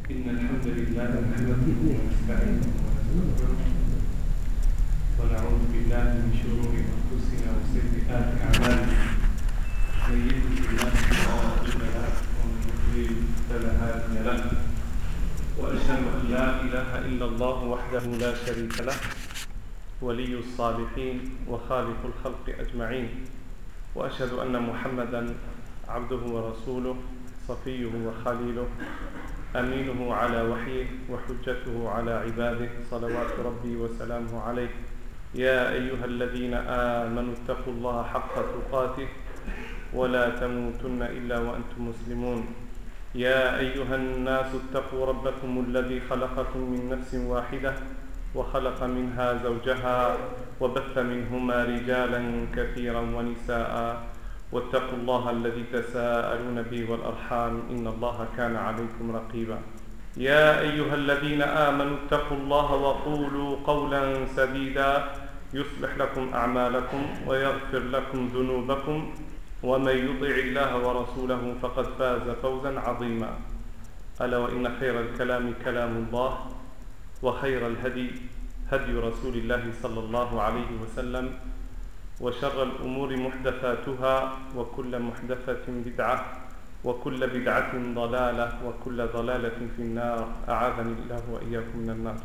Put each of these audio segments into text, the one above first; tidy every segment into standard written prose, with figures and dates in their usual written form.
إن الحمد لله نحمده ونستعينه ونستغفره ونعوذ بالله من شرور أنفسنا وسيئات أعمالنا. من يهده الله فلا مضل له ومن يضلل فلا هادي له، وأشهد أن لا إله إلا الله وحده لا شريك له ولي الصالحين وخالق الخلق أجمعين، وأشهد أن محمدا عبده ورسوله صفيه وخليله أمينه على وحيه وحجته على عباده صلوات ربي وسلامه عليه. يا أيها الذين آمنوا اتقوا الله حق تقاته ولا تموتن إلا وأنتم مسلمون. يا أيها الناس اتقوا ربكم الذي خلقكم من نفس واحدة وخلق منها زوجها وبث منهما رجالا كثيرا ونساء، واتقوا الله الذي تساءلون به والأرحام إن الله كان عليكم رقيبا. يا أيها الذين آمنوا اتقوا الله وقولوا قولا سديدا يصلح لكم أعمالكم ويغفر لكم ذنوبكم، ومن يطع الله ورسوله فقد فاز فوزا عظيما. ألا وإن خير الكلام كلام الله، وخير الهدي هدي رسول الله صلى الله عليه وسلم، وشر الأمور محدثاتها، وكل محدثة بدعة، وكل بدعة ضلالة، وكل ضلالة في النار. أعاذني الله وإياكم من النار.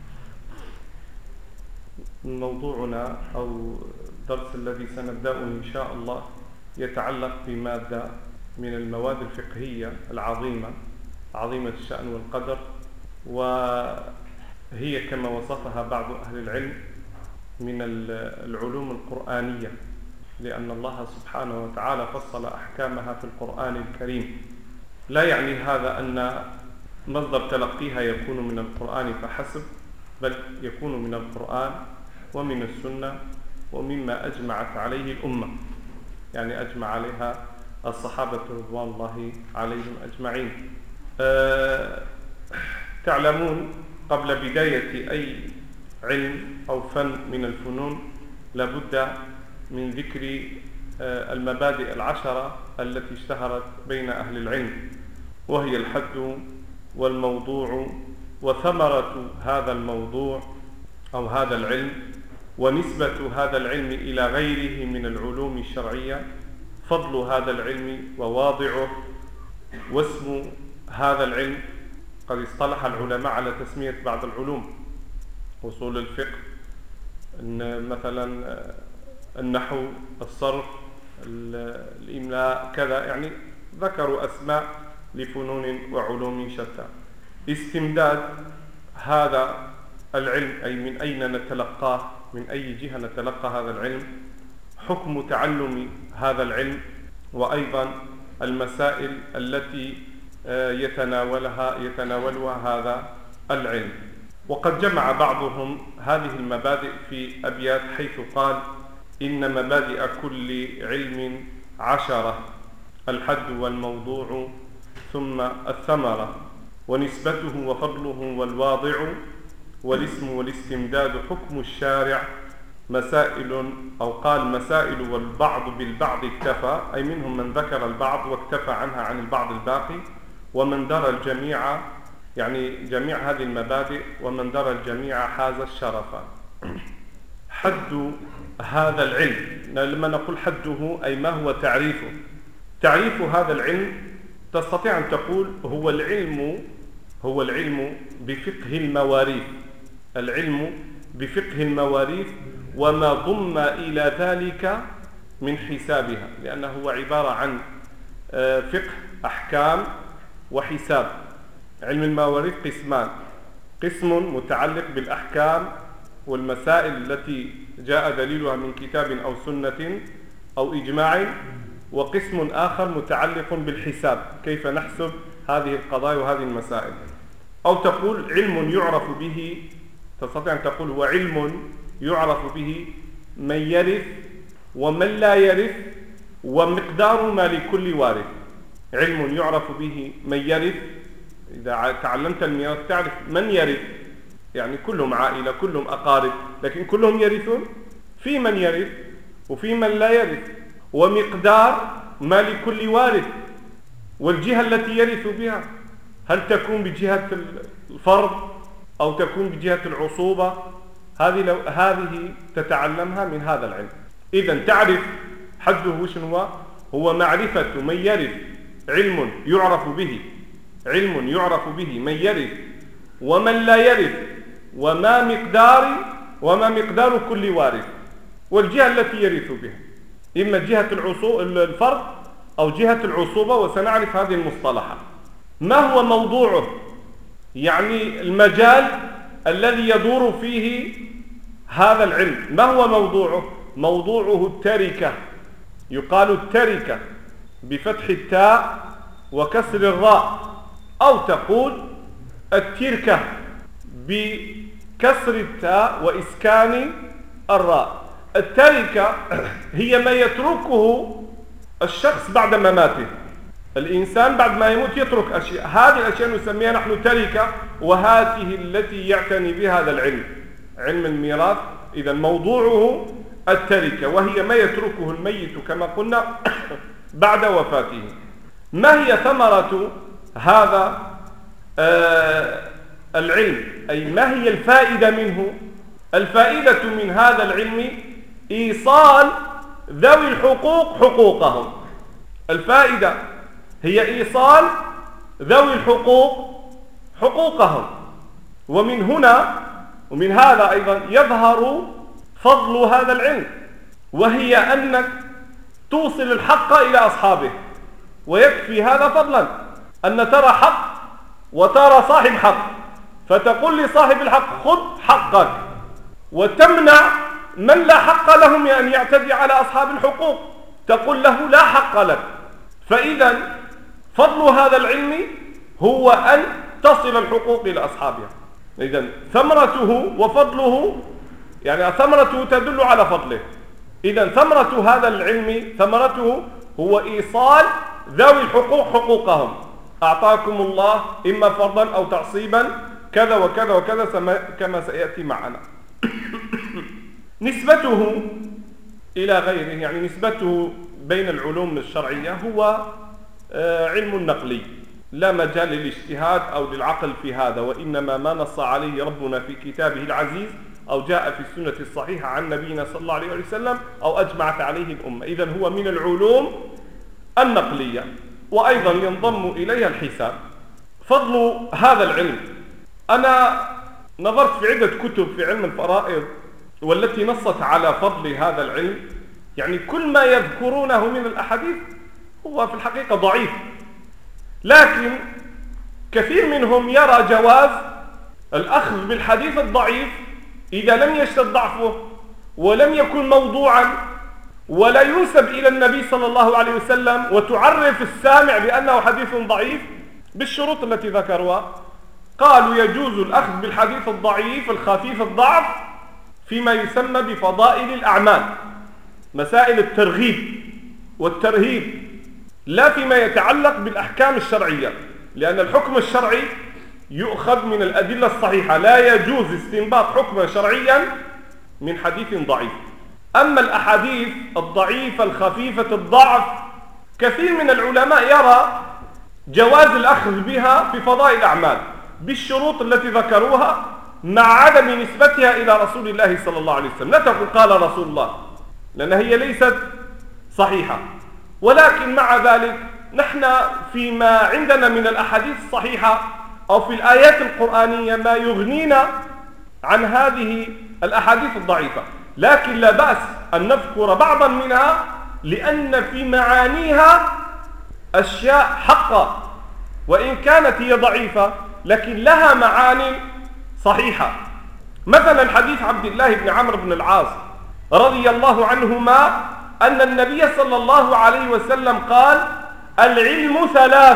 موضوعنا أو الدرس الذي سنبدأه إن شاء الله يتعلق بمادة من المواد الفقهية العظيمة عظيمة الشأن والقدر، وهي كما وصفها بعض أهل العلم من العلوم القرآنية، لأن الله سبحانه وتعالى فصل أحكامها في القرآن الكريم. لا يعني هذا أن مصدر تلقيها يكون من القرآن فحسب، بل يكون من القرآن ومن السنة ومما أجمعت عليه الأمة، يعني أجمع عليها الصحابة رضوان الله عليهم أجمعين. تعلمون قبل بداية أي علم أو فن من الفنون لابد من ذكر المبادئ العشرة التي اشتهرت بين أهل العلم، وهي الحد والموضوع وثمرة هذا الموضوع أو هذا العلم، ونسبة هذا العلم إلى غيره من العلوم الشرعية، فضل هذا العلم وواضعه، واسم هذا العلم. قد اصطلح العلماء على تسمية بعض العلوم، أصول الفقه، مثلا النحو، الصرف، الإملاء، كذا، يعني ذكروا أسماء لفنون وعلوم شتى. استمداد هذا العلم أي من أين نتلقاه، من أي جهة نتلقى هذا العلم، حكم تعلم هذا العلم، وأيضا المسائل التي يتناولها هذا العلم. وقد جمع بعضهم هذه المبادئ في أبيات حيث قال: إن مبادئ كل علم 10، الحد والموضوع ثم الثمرة، ونسبته وفضله والواضع، والاسم والاستمداد حكم الشارع، مسائل، أو قال مسائل والبعض بالبعض اكتفى، أي منهم من ذكر البعض واكتفى عنها عن البعض الباقي، ومن درى الجميع، يعني جميع هذه المبادئ، ومن درى الجميع حاز الشرف. حد هذا العلم، لما نقول حده أي ما هو تعريفه. تعريف هذا العلم تستطيع أن تقول هو العلم بفقه المواريث، العلم بفقه المواريث وما ضم إلى ذلك من حسابها، لأنه هو عبارة عن فقه أحكام وحساب. علم المواريث قسمان: قسم متعلق بالأحكام والمسائل التي جاء دليلها من كتاب أو سنة أو إجماع، وقسم آخر متعلق بالحساب، كيف نحسب هذه القضايا وهذه المسائل. أو تقول علم يعرف به، تستطيع أن تقول هو علم يعرف به من يرث ومن لا يرث ومقدار ما لكل وارث. علم يعرف به من يرث، إذا تعلمت الميراث تعرف من يرث، يعني كلهم عائلة، كلهم أقارب، لكن كلهم يرثون. في من يرث وفي من لا يرث، ومقدار ما لكل وارث، والجهة التي يرث بها. هل تكون بجهة الفرض أو تكون بجهة العصوبة؟ هذه تتعلمها من هذا العلم. إذن تعرف حده شنو هو معرفة من يرث علم يعرف به من يرث ومن لا يرث وما مقدار كل وارث، والجهة التي يرث بها إما جهة الفرض أو جهة العصوبة، وسنعرف هذه المصطلحات. ما هو موضوعه؟ يعني المجال الذي يدور فيه هذا العلم ما هو موضوعه؟ موضوعه التركة، يقال التركة بفتح التاء وكسر الراء، أو تقول التركة بكسر التاء وإسكان الراء. التركة هي ما يتركه الشخص بعد مماته. الإنسان بعد ما يموت يترك أشياء، هذه الأشياء نسميها نحن تركة، وهذه التي يعتني بها هذا العلم، علم الميراث. إذا موضوعه التركة، وهي ما يتركه الميت كما قلنا بعد وفاته. ما هي ثمرة هذا العلم؟ أي ما هي الفائدة منه؟ الفائدة من هذا العلم إيصال ذوي الحقوق حقوقهم. الفائدة هي إيصال ذوي الحقوق حقوقهم. ومن هذا أيضا يظهر فضل هذا العلم، وهي أنك توصل الحق إلى أصحابه. ويكفي هذا فضلا أن ترى حق وترى صاحب حق، فتقول لصاحب الحق خذ حقك، وتمنع من لا حق لهم أن يعتدي على أصحاب الحقوق، تقول له لا حق لك. فإذا فضل هذا العلم هو أن تصل الحقوق إلى أصحابها. إذن ثمرته وفضله، يعني ثمرته تدل على فضله. إذن ثمرة هذا العلم ثمرته هو إيصال ذوي الحقوق حقوقهم. أعطاكم الله إما فرضا أو تعصيبا كذا وكذا وكذا كما سيأتي معنا. نسبته إلى غيره، يعني نسبته بين العلوم الشرعية هو علم نقلي، لا مجال للاجتهاد أو للعقل في هذا، وإنما ما نص عليه ربنا في كتابه العزيز أو جاء في السنة الصحيحة عن نبينا صلى الله عليه وسلم أو أجمعت عليه الأمة. إذن هو من العلوم النقلية، وأيضا ينضم إليها الحساب. فضل هذا العلم، أنا نظرت في عدة كتب في علم الفرائض والتي نصت على فضل هذا العلم، يعني كل ما يذكرونه من الأحاديث هو في الحقيقة ضعيف، لكن كثير منهم يرى جواز الأخذ بالحديث الضعيف إذا لم يشتد ضعفه ولم يكن موضوعا ولا ينسب إلى النبي صلى الله عليه وسلم، وتعرف السامع بأنه حديث ضعيف بالشروط التي ذكروها. قالوا يجوز الأخذ بالحديث الضعيف الخفيف الضعف فيما يسمى بفضائل الأعمال، مسائل الترغيب والترهيب، لا فيما يتعلق بالأحكام الشرعية، لأن الحكم الشرعي يؤخذ من الأدلة الصحيحة، لا يجوز استنباط حكما شرعيا من حديث ضعيف. أما الأحاديث الضعيفة الخفيفة الضعف كثير من العلماء يرى جواز الأخذ بها في فضائل الأعمال بالشروط التي ذكروها، مع عدم نسبتها إلى رسول الله صلى الله عليه وسلم. لا تقول قال رسول الله، لأن هي ليست صحيحة. ولكن مع ذلك نحن فيما عندنا من الأحاديث الصحيحة أو في الآيات القرآنية ما يغنينا عن هذه الأحاديث الضعيفة، لكن لا بأس أن نذكر بعضا منها، لأن في معانيها أشياء حقة، وإن كانت هي ضعيفة لكن لها معاني صحيحة. مثلا حديث عبد الله بن عمرو بن العاص رضي الله عنهما أن النبي صلى الله عليه وسلم قال: العلم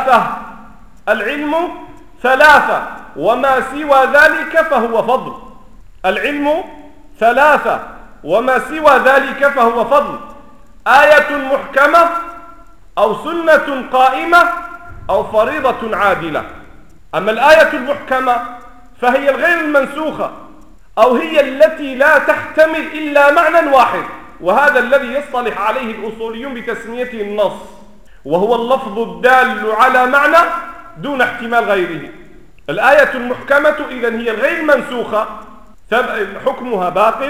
ثلاثة وما سوى ذلك فهو فضل. العلم ثلاثة وما سوى ذلك فهو فضل: آية محكمة أو سنة قائمة أو فريضة عادلة. أما الآية المحكمة فهي الغير المنسوخة، أو هي التي لا تحتمل إلا معنى واحد، وهذا الذي يصطلح عليه الأصوليون بتسميته النص، وهو اللفظ الدال على معنى دون احتمال غيره. الآية المحكمة إذن هي الغير منسوخة حكمها باق،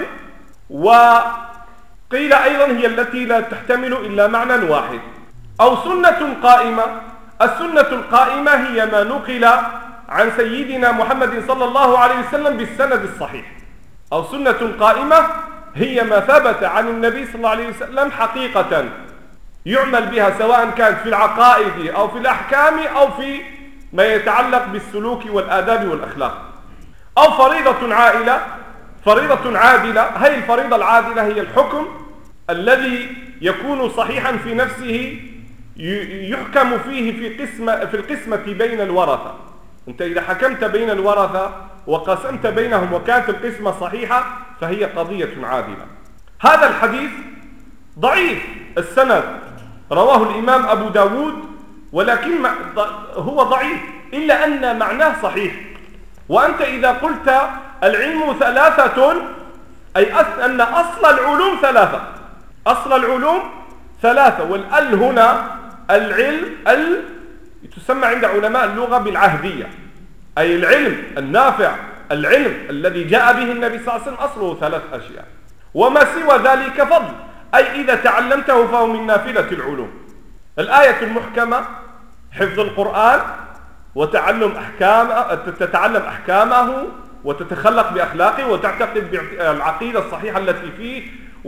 وقيل أيضا هي التي لا تحتمل إلا معنى واحد. أو سنة قائمة. السنة القائمة هي ما نقل عن سيدنا محمد صلى الله عليه وسلم بالسند الصحيح. أو سنة قائمة هي ما ثبت عن النبي صلى الله عليه وسلم حقيقة يعمل بها، سواء كانت في العقائد أو في الأحكام أو في ما يتعلق بالسلوك والآداب والأخلاق. أو فريضة عادلة. هي الفريضة العادلة هي الحكم الذي يكون صحيحا في نفسه، يحكم فيه في القسمة بين الورثة. أنت إذا حكمت بين الورثة وقسمت بينهم وكانت القسمة صحيحة فهي قضية عادلة. هذا الحديث ضعيف السند، رواه الإمام أبو داود، ولكن هو ضعيف إلا أن معناه صحيح. وأنت إذا قلت العلم ثلاثة أي أن أصل العلوم ثلاثة. أصل العلوم ثلاثة، والأل هنا العلم تسمى عند علماء اللغة بالعهدية، أي العلم النافع، العلم الذي جاء به النبي صلى الله عليه وسلم أصله ثلاث أشياء، وما سوى ذلك فضل، أي إذا تعلمته فهو من نافلة العلوم. الآية المحكمة حفظ القرآن وتعلم تتعلم أحكامه وتتخلق بأخلاقه وتعتقد بالعقيدة الصحيحة التي فيه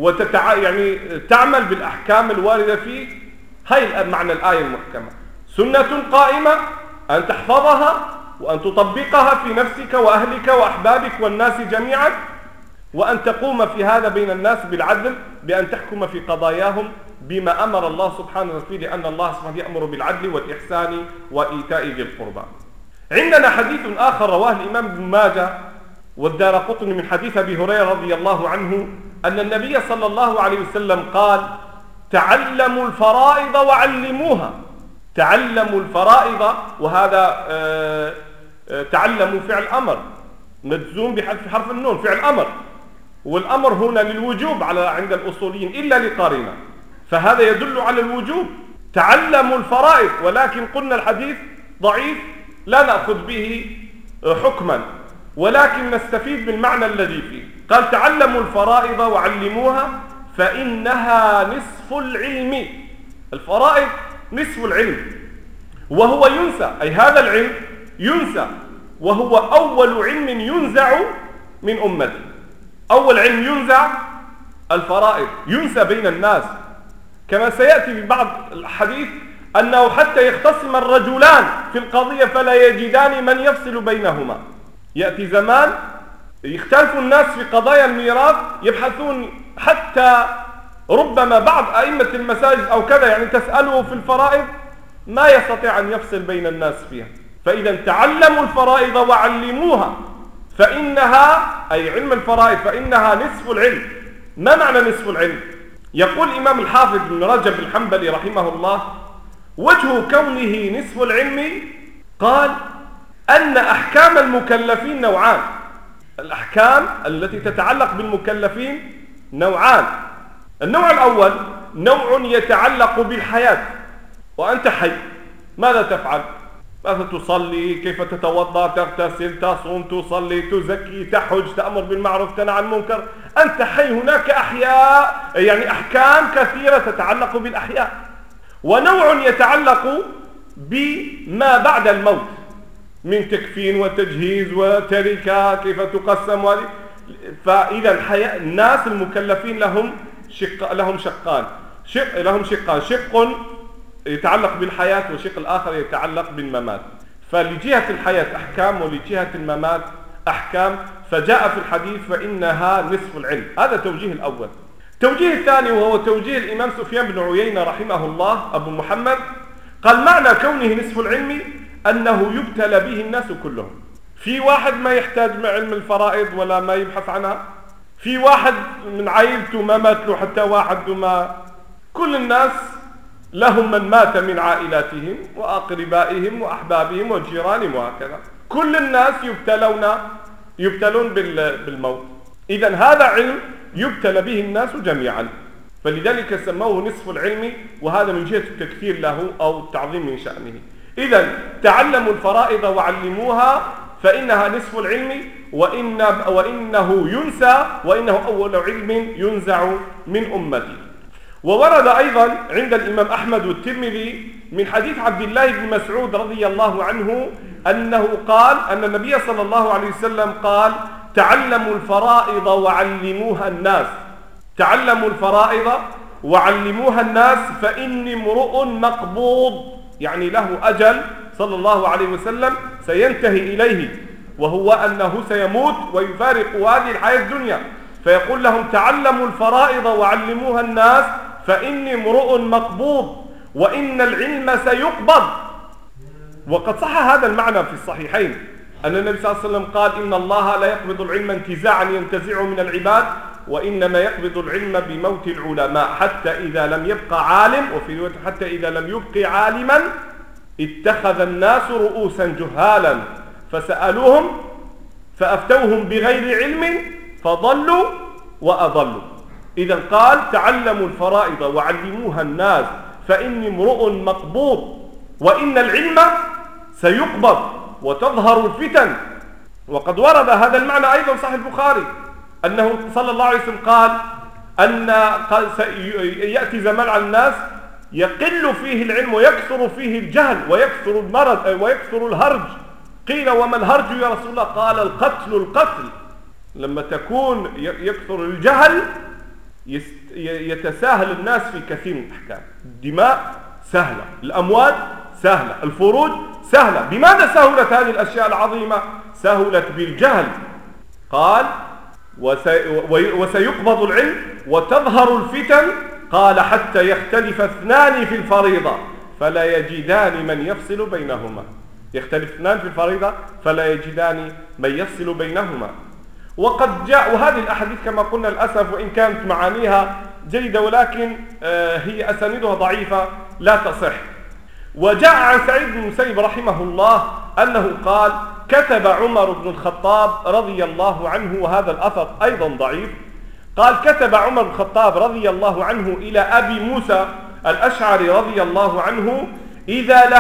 تعمل بالأحكام الواردة فيه. هاي معنى الآية المحكمة. سنة قائمة أن تحفظها وأن تطبقها في نفسك وأهلك وأحبابك والناس جميعا، وأن تقوم في هذا بين الناس بالعدل، بأن تحكم في قضاياهم بما أمر الله سبحانه وتعالى، لأن الله سبحانه يأمر بالعدل والإحسان وإيتاء ذي القربى. عندنا حديث آخر رواه الإمام ابن ماجه والدارقطني من حديث أبي هريرة رضي الله عنه أن النبي صلى الله عليه وسلم قال: تعلموا الفرائض وعلموها. تعلموا الفرائض، وهذا تعلموا فعل أمر مجزوم بحذف حرف النون، فعل أمر، والأمر هنا للوجوب عند الأصوليين إلا لقارنة، فهذا يدل على الوجوب. تعلموا الفرائض، ولكن قلنا الحديث ضعيف لا نأخذ به حكما، ولكن نستفيد بالمعنى الذي فيه. قال: تعلموا الفرائض وعلموها فإنها نصف العلم. الفرائض نصف العلم، وهو ينسى، أي هذا العلم ينسى، وهو أول علم ينزع من أمتي. أول علم ينزع الفرائض، ينسى بين الناس، كما سيأتي في بعض الحديث أنه حتى يختصم الرجلان في القضية فلا يجدان من يفصل بينهما. يأتي زمان يختلف الناس في قضايا الميراث، يبحثون حتى ربما بعض أئمة المساجد أو كذا تسأله في الفرائض ما يستطيع أن يفصل بين الناس فيها. فإذا تعلموا الفرائض وعلموها فإنها، أي علم الفرائض، فإنها نصف العلم. ما معنى نصف العلم؟ يقول الإمام الحافظ بن رجب الحنبلي رحمه الله: وجه كونه نصف العلم، قال أن أحكام المكلفين نوعان. الأحكام التي تتعلق بالمكلفين نوعان. النوع الأول نوع يتعلق بالحياة، وأنت حي ماذا تفعل؟ ماذا تصلي؟ كيف تتوضأ؟ تغتسل، تصوم، تصلي، تزكي، تحج، تأمر بالمعروف، تنهى عن المنكر. أنت حي. هناك أحياء أحكام كثيرة تتعلق بالأحياء. ونوع يتعلق بما بعد الموت من تكفين وتجهيز وتركة، كيف تقسم. فإذا الناس المكلفين لهم شقان، شق يتعلق بالحياة والشق الآخر يتعلق بالممات. فلجهة الحياة أحكام ولجهة الممات أحكام، فجاء في الحديث فإنها نصف العلم. هذا توجيه الأول. توجيه الثاني وهو توجيه الإمام سفيان بن عيينة رحمه الله أبو محمد، قال: معنى كونه نصف العلم أنه يبتلى به الناس كلهم. في واحد ما يحتاج علم الفرائض ولا ما يبحث عنها، في واحد من عائلته ما مات له حتى واحد، وما كل الناس لهم من مات من عائلاتهم وأقربائهم وأحبابهم وجيرانهم وهكذا. كل الناس يبتلون بالموت. إذن هذا علم يبتلى به الناس جميعا، فلذلك سموه نصف العلم، وهذا من جهة التكثير له أو التعظيم من شأنه. إذن تعلموا الفرائض وعلموها فإنها نصف العلم، وإنه ينسى، وإنه أول علم ينزع من أمتي. وورد أيضا عند الإمام أحمد والترمذي من حديث عبد الله بن مسعود رضي الله عنه أنه قال أن النبي صلى الله عليه وسلم قال: تعلموا الفرائض وعلموها الناس، تعلموا الفرائض وعلموها الناس فإني امرؤ مقبوض، يعني له أجل صلى الله عليه وسلم سينتهي إليه، وهو أنه سيموت ويفارق هذه الحياة الدنيا، فيقول لهم: تعلموا الفرائض وعلموها الناس فإني امرؤ مقبوض وإن العلم سيقبض. وقد صح هذا المعنى في الصحيحين أن النبي صلى الله عليه وسلم قال: إن الله لا يقبض العلم انتزاعا ينتزعه من العباد، وإنما يقبض العلم بموت العلماء حتى إذا لم يبقى عالم، وفي رواية حتى إذا لم يبقي عالما اتخذ الناس رؤوسا جهالا فسألوهم فأفتوهم بغير علم فضلوا وأضلوا. إذا قال: تعلموا الفرائض وعلموها الناس فإني امرؤ مقبوض وإن العلم سيقبض وتظهر الفتن. وقد ورد هذا المعنى أيضا صحيح البخاري أنه صلى الله عليه وسلم قال أن يأتي زمان على الناس يقل فيه العلم ويكثر فيه الجهل ويكثر المرض ويكثر الهرج. قيل: وما الهرج يا رسول الله؟ قال: القتل. لما تكون يكثر الجهل يتساهل الناس في كثير من الأحكام، الدماء سهلة، الأموال سهلة، الفروج سهلة. بماذا سهلت هذه الأشياء العظيمة؟ سهلت بالجهل. قال: وسيقبض العلم وتظهر الفتن. قال: حتى يختلف اثنان في الفريضة فلا يجدان من يفصل بينهما. يختلف اثنان في الفريضة فلا يجدان من يفصل بينهما. وقد جاء، وهذه الأحاديث كما قلنا للأسف وإن كانت معانيها جيدة ولكن هي أسانيدها ضعيفة لا تصح. وجاء عن سعيد بن المسيب رحمه الله أنه قال: كتب عمر بن الخطاب رضي الله عنه، وهذا الأثر أيضا ضعيف، قال: كتب عمر بن الخطاب رضي الله عنه إلى أبي موسى الأشعري رضي الله عنه: إذا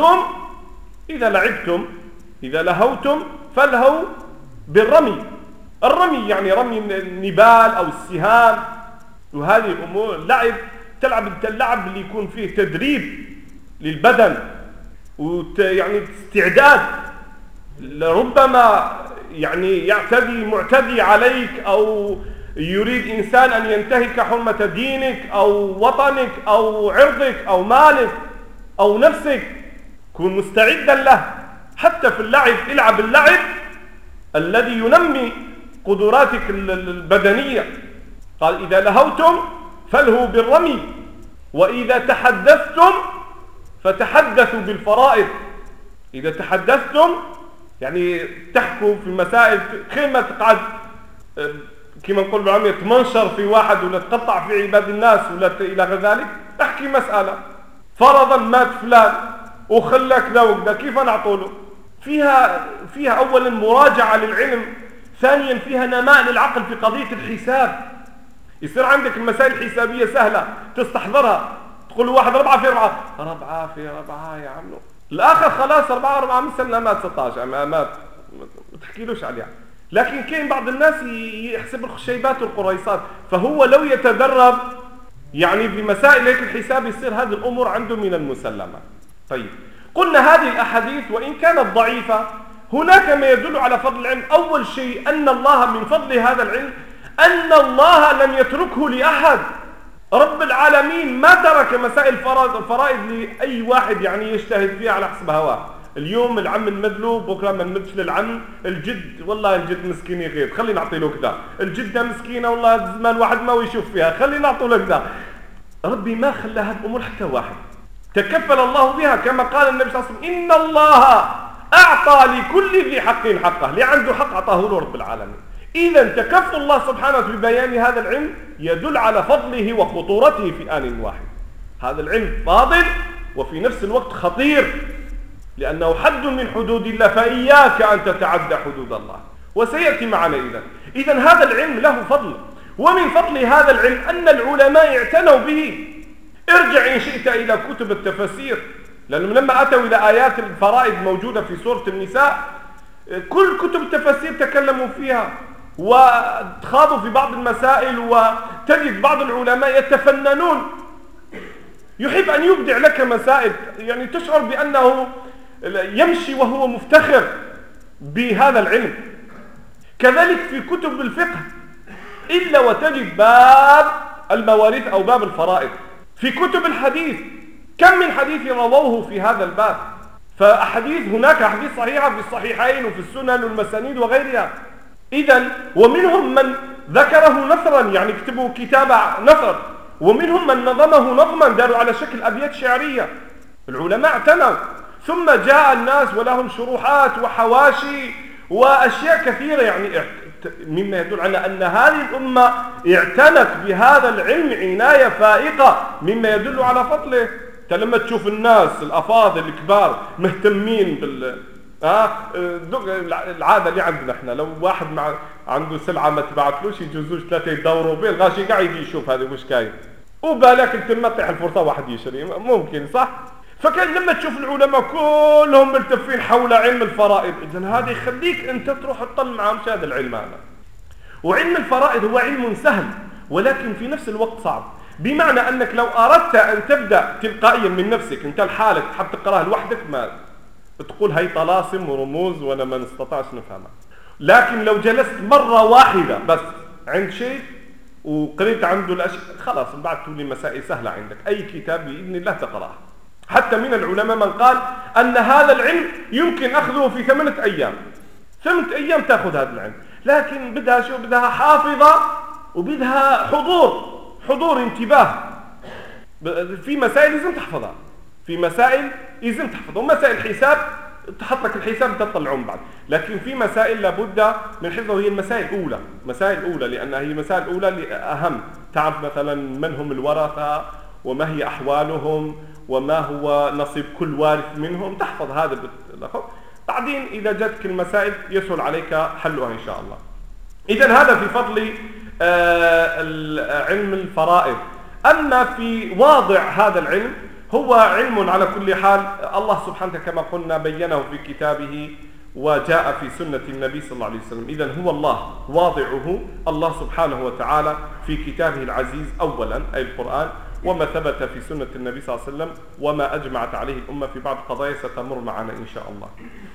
لهوتم فالهوا بالرمي. الرمي يعني رمي النبال أو السهام، وهذه الأمور لعب، تلعب اللعب اللي يكون فيه تدريب للبدن ويعني استعداد، ربما يعني يعتدي معتدي عليك أو يريد إنسان أن ينتهك حرمة دينك أو وطنك أو عرضك أو مالك أو نفسك، كن مستعدا له. حتى في اللعب العب اللعب الذي ينمي قدراتك البدنية. قال: إذا لهوتم فالهوا بالرمي، وإذا تحدثتم فتحدثوا بالفرائض. إذا تحدثتم يعني تحكوا في مسائل، خيمة تقعد كما نقول بالعامية تمنشر في واحد ولا تقطع في عباد الناس ولا إلى غير ذلك. احكي مسألة، فرضا مات فلان وخلى كذا وكذا، كيف نعطوله؟ فيها أولا مراجعة للعلم، ثانيا فيها نماء للعقل في قضية الحساب. يصير عندك المسائل الحسابية سهلة تستحضرها، تقول له واحد 4 في 4 في 4 يا عمو، الآخر خلاص 4 مثلا مات 16 مات، ما تحكيلوش عليها. لكن كاين بعض الناس يحسب الخشيبات والقريصات، فهو لو يتدرب يعني في مسائل هيك الحساب يصير هذه الأمور عنده من المسلمة. طيب، قلنا هذه الأحاديث وإن كانت ضعيفة هناك ما يدل على فضل العلم. أول شيء أن الله من فضل هذا العلم أن الله لم يتركه لأحد. رب العالمين ما ترك مسائل الفرائض لأي واحد يعني يجتهد فيها على حسب هواه. اليوم العم المدلوب، بكره ما نمدش للعم. الجد والله الجد مسكين يغير، خلي نعطي له كذا. الجدة مسكينة والله زمان واحد ما يشوف فيها، خلي نعطي له كذا. ربي ما خلى هذه الأمور حتى واحد، تكفل الله بها كما قال النبي صلى الله عليه وسلم: إن الله أعطى لكل ذي حق حقه. اللي عنده حق أعطاه له رب العالمين. إذا تكفل الله سبحانه ببيان هذا العلم يدل على فضله وخطورته في آن واحد. هذا العلم فاضل وفي نفس الوقت خطير، لأنه حد من حدود الله، فإياك أن تتعدى حدود الله، وسيأتي معنا. إذن هذا العلم له فضل، ومن فضل هذا العلم أن العلماء اعتنوا به. ارجع إن شئت إلى كتب التفاسير لأنهم لما أتوا إلى آيات الفرائض موجودة في سورة النساء كل كتب التفاسير تكلموا فيها وخاضوا في بعض المسائل، وتجد بعض العلماء يتفننون، يحب أن يبدع لك مسائل يعني تشعر بأنه يمشي وهو مفتخر بهذا العلم. كذلك في كتب الفقه إلا وتجد باب المواريث أو باب الفرائض. في كتب الحديث كم من حديث رووه في هذا الباب، فأحاديث هناك أحاديث صحيحة في الصحيحين وفي السنن والمسانيد وغيرها. إذن ومنهم من ذكره نثرا يعني كتبوا كتاب نثر، ومنهم من نظمه نظما داروا على شكل أبيات شعرية. العلماء اعتنوا، ثم جاء الناس ولهم شروحات وحواشي وأشياء كثيرة يعني مما يدل على أن هذه الأمة اعتنت بهذا العلم عناية فائقة، مما يدل على فضله. لما تشوف الناس الأفاضل الكبار مهتمين العادة اللي عندنا احنا، لو واحد عنده سلعة ما تبعتلوش يجوزوش ثلاثة يدوروا بيه، الغاشي قاعد يجي يشوف هذا وش كاين، وبالك انت ما تطيح الفرصة واحد يشري ممكن صح. فكان لما تشوف العلماء كلهم ملتفين حول علم الفرائض، إذن هذا يخليك أنت تروح تطلع معهم هذا العلم هذا. وعلم الفرائض هو علم سهل ولكن في نفس الوقت صعب، بمعنى أنك لو أردت أن تبدأ تلقائيا من نفسك أنت لحالك تحب تقرأها لوحدك ما تقول هي طلاسم ورموز وأنا ما نستطيعش نفهمها، لكن لو جلست مرة واحدة بس عند شيء وقريت عنده الأشياء خلاص بعد تولي مسائل سهلة عندك، أي كتاب بإذن الله تقرأه. حتى من العلماء من قال أن هذا العلم يمكن أخذه في 8 أيام، 8 أيام تأخذ هذا العلم، لكن بدها شو؟ بدها حافظة وبدها حضور انتباه. في مسائل لازم تحفظها، في مسائل لازم تحفظها، ومسائل حساب تحط لك الحساب تطلعون بعد، لكن في مسائل لابد من حفظها، هي المسائل الأولى، مسائل أولى لأنها هي المسائل الأولى أهم، تعرف مثلا من هم الورثة وما هي أحوالهم وما هو نصيب كل وارث منهم، تحفظ هذا بعدين إذا جاتك المسائل يسهل عليك حلها إن شاء الله. إذن هذا في فضل علم الفرائض. أما في واضع هذا العلم هو علم على كل حال الله سبحانه كما قلنا بينه في كتابه وجاء في سنة النبي صلى الله عليه وسلم. إذن هو الله واضعه الله سبحانه وتعالى في كتابه العزيز أولا أي القرآن، وما ثبت في سنة النبي صلى الله عليه وسلم، وما أجمعت عليه الأمة في بعض قضايا ستمر معنا إن شاء الله.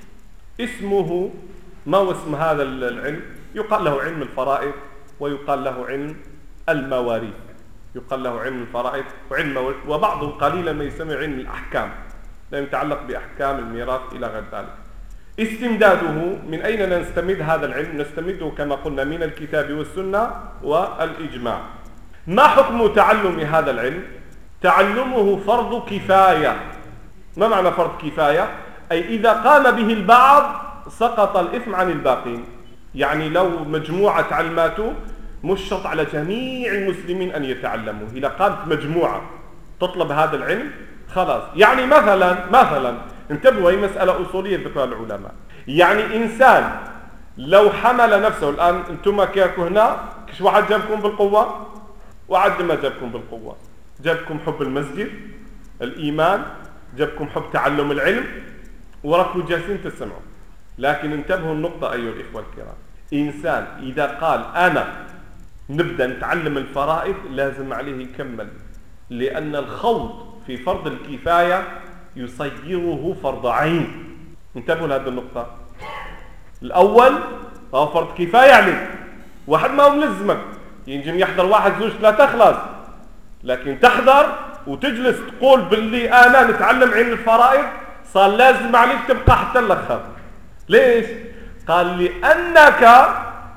اسمه ما هو اسم هذا العلم؟ يقال له علم الفرائض ويقال له علم المواريث، يقال له علم الفرائض وعلم المواريث، وبعضهم قليلا ما يسمى علم الأحكام لأنه يتعلق بأحكام الميراث إلى غير ذلك. استمداده من أين نستمد هذا العلم؟ نستمده كما قلنا من الكتاب والسنة والإجماع. ما حكم تعلم هذا العلم؟ تعلمه فرض كفاية. ما معنى فرض كفاية؟ أي إذا قام به البعض سقط الإثم عن الباقين، يعني لو مجموعة تعلماته مش شرط على جميع المسلمين أن يتعلموا، إذا قامت مجموعة تطلب هذا العلم خلاص. يعني مثلا انتبهوا، هي مسألة أصولية ذكرها العلماء، يعني إنسان لو حمل نفسه، الآن أنتم كيكوا هنا كش واحد جابكم بالقوة وعد ما جابكم بالقوة، جابكم حب المسجد الإيمان، جابكم حب تعلم العلم وركوا جالسين تسمعوا. لكن انتبهوا النقطة أيها الإخوة الكرام، إنسان إذا قال أنا نبدأ نتعلم الفرائض لازم عليه يكمل، لأن الخوض في فرض الكفاية يصيره فرض عين. انتبهوا لهذه النقطة. الأول هو فرض كفاية عليك، واحد ما هو ملزمك، ينجم يحضر واحد زوج ثلاثة خلاص، لكن تحضر وتجلس تقول باللي أنا نتعلم علم الفرائض صار لازم عليك تبقى حتى الأخر. ليش؟ قال لأنك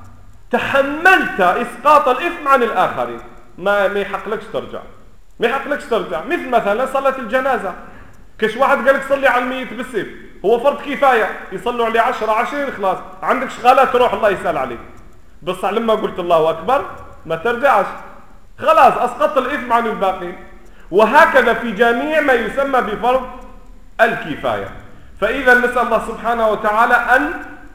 تحملت إسقاط الإثم عن الآخرين، ما يحقلكش ترجع، ما يحقلكش ترجع. مثل مثلا صلاة الجنازة، كش واحد قالك صلي على الميت بالسيف، هو فرض كفاية يصلوا عليه 10 20 خلاص، عندك شغالات تروح الله يسأل عليك، بس لما قلت الله أكبر ما ترجعش، خلاص أسقطت الإثم عن الباقين. وهكذا في جميع ما يسمى بفرض الكفاية. فإذا نسأل الله سبحانه وتعالى أن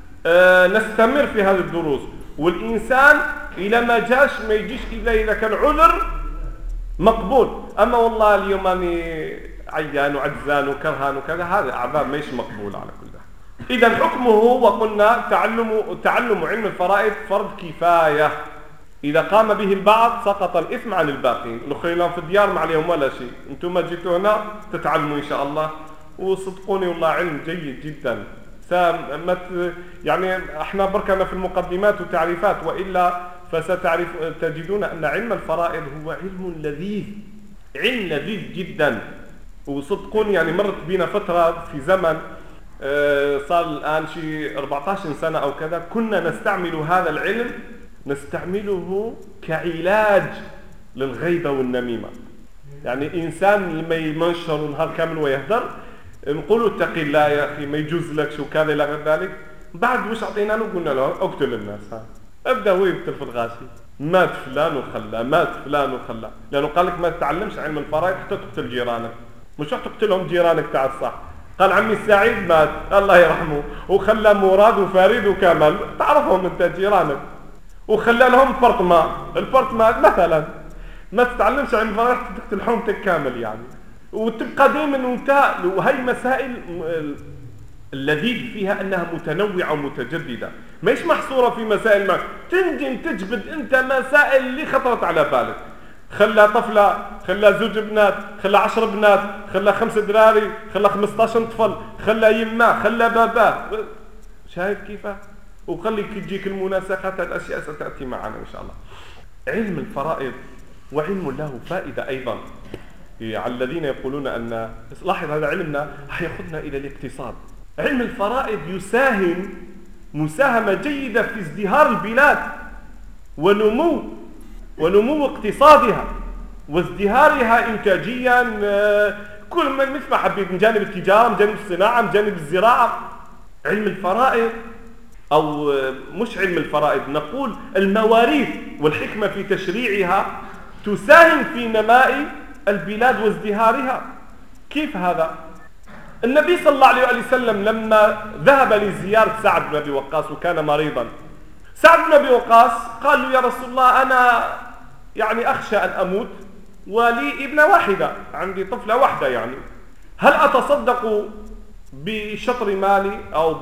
نستمر في هذه الدروس، والإنسان إلى ما جاش ما يجيش إلا إذا كان عذر مقبول. أما والله اليوم أني عيان وعجزان وكرهان وكذا، هذا أعذار مش مقبولة على كل ده. إذا حكمه وقلنا تعلم علم الفرائض فرض كفاية، إذا قام به البعض سقط الإثم عن الباقين. الأخرين في الديار ما عليهم ولا شيء، أنتم جيتوا هنا تتعلموا إن شاء الله، وصدقوني والله علم جيد جدا. يعني احنا بركنا في المقدمات وتعريفات، وإلا تجدون أن علم الفرائض هو علم لذيذ، علم لذيذ جدا. وصدقوني يعني مرت بنا فترة في زمن صار الآن شيء 14 سنة أو كذا، كنا نستعمل هذا العلم، نستعمله كعلاج للغيبة والنميمة. يعني إنسان لما يمنشر نهار كامل ويهدر، نقولوا اتقي الله يا أخي، ما يجوز لك شو كذا إلى غير ذلك. بعد وش أعطينا له؟ قلنا له اقتل الناس، ابدأ هو يقتل في الغاشي، مات فلان وخلى، مات فلان وخلى، لأنه قال لك ما تتعلمش علم الفرائض حتى تقتل جيرانك، مش راح تقتلهم جيرانك تاع الصح. قال عمي السعيد مات الله يرحمه وخلى مراد وفريد وكمال، تعرفهم انت جيرانك، وخلى لهم البرطمان مثلا. ما تتعلمش علم الفرائض حتى تقتل حومتك كامل يعني، وتبقى دائما وهي مسائل اللذيذ فيها انها متنوعه ومتجدده، مش محصوره في مسائل ما تنجم تجبد انت مسائل اللي خطرت على بالك. خلى طفله، خلى زوج بنات، خلى 10 بنات، خلى 5 دراري، خلى 15 طفل، خلى يما، خلى بابا. شايف كيف؟ وخلي تجيك المناسخات، الاشياء ستاتي معنا ان شاء الله. علم الفرائض وعلم له فائده ايضا على الذين يقولون ان لاحظ هذا علمنا حياخذنا الى الاقتصاد. علم الفرائض يساهم مساهمه جيده في ازدهار البلاد ونمو اقتصادها وازدهارها انتاجيا، كل من مثل حبيت، من جانب التجاره، من جانب الصناعه، من جانب الزراعه. علم الفرائض او مش علم الفرائض، نقول المواريث والحكمه في تشريعها تساهم في نماء البلاد وازدهارها. كيف هذا؟ النبي صلى الله عليه وسلم لما ذهب لزيارة سعد بن أبي وقاص وكان مريضا، سعد بن أبي وقاص قال له يا رسول الله أنا يعني أخشى أن أموت ولي ابنة واحدة، عندي طفلة واحدة، يعني هل أتصدق بشطر مالي أو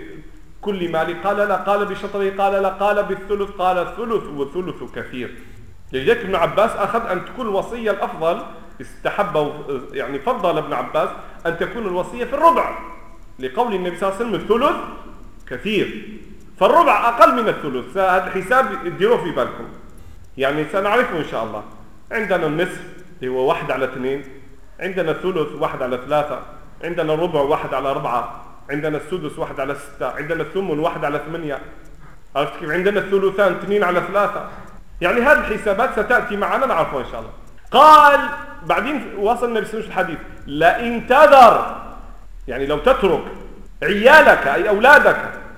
بكل مالي؟ قال لا. قال بشطره؟ قال لا. قال بالثلث؟ قال الثلث والثلث كثير. لذلك ابن عباس أخذ أن تكون الوصية الأفضل، استحب يعني فضل ابن عباس أن تكون الوصية في الربع، لقول النبي صلى الله عليه وسلم الثلث كثير، فالربع أقل من الثلث. هذا الحساب اديروه في بالكم، يعني سنعرفه إن شاء الله. عندنا النصف اللي هو 1/2، عندنا الثلث 1/3، عندنا الربع 1/4، عندنا السدس 1/6، عندنا الثمن 1/8. عرفت كيف؟ عندنا الثلثان 2/3. يعني هذه الحسابات ستأتي معنا نعرفها إن شاء الله. قال بعدين وصل النبي صلى الله عليه وسلم الحديث لئن تذر، يعني لو تترك عيالك أي أولادك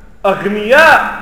أغنياء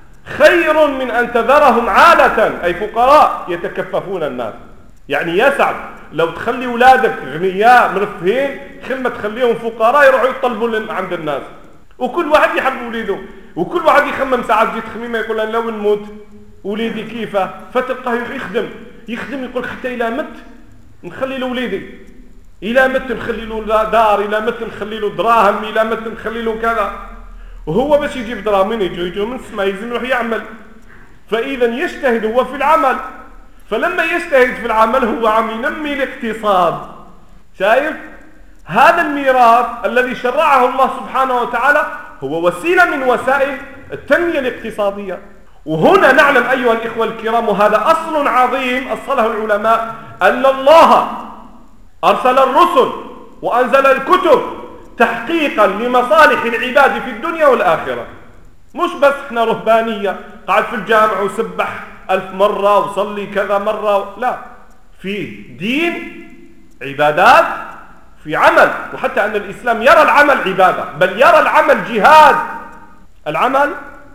خير من أن تذرهم عالة أي فقراء يتكففون الناس. يعني يا سعد لو تخلي أولادك أغنياء مرفهين خير ما تخليهم فقراء يروحوا يطلبوا عند الناس، وكل واحد يحب وليده، وكل واحد يخمم ساعات جيت خميمة يقول أنا لو نموت وليدي كيفه، فتلقاه يخدم يقول حتى إلى مت نخلي له وليدي، إلى مت نخلي له دار، إلى مت نخلي له دراهم، إلى مت نخلي له كذا. وهو باش يجيب دراهم يجوا من السماء يلزم يروح يعمل. فإذا يجتهد هو في العمل، فلما يجتهد في العمل هو عم ينمي الاقتصاد. شايف؟ هذا الميراث الذي شرعه الله سبحانه وتعالى هو وسيلة من وسائل التنمية الاقتصادية. وهنا نعلم أيها الإخوة الكرام، وهذا أصل عظيم أصله العلماء، أن الله أرسل الرسل وأنزل الكتب تحقيقا لمصالح العباد في الدنيا والآخرة. مش بس احنا رهبانية قاعد في الجامع وسبح 1000 مرة وصلي كذا مرة، لا، في دين، عبادات، في عمل. وحتى أن الإسلام يرى العمل عبادة، بل يرى العمل جهاد. العمل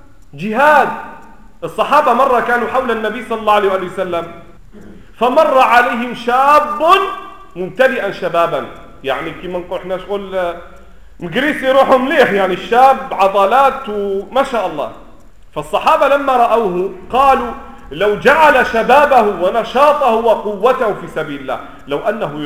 جهاد. الصحابة مرة كانوا حول النبي صلى الله عليه وسلم، فمر عليهم شاب ممتلئا شبابا، يعني كما نقول احنا شغل مقريس يروحوا مليح، يعني الشاب عضلات وما شاء الله. فالصحابة لما رأوه قالوا لو جعل شبابه ونشاطه وقوته في سبيل الله، لو أنه يروح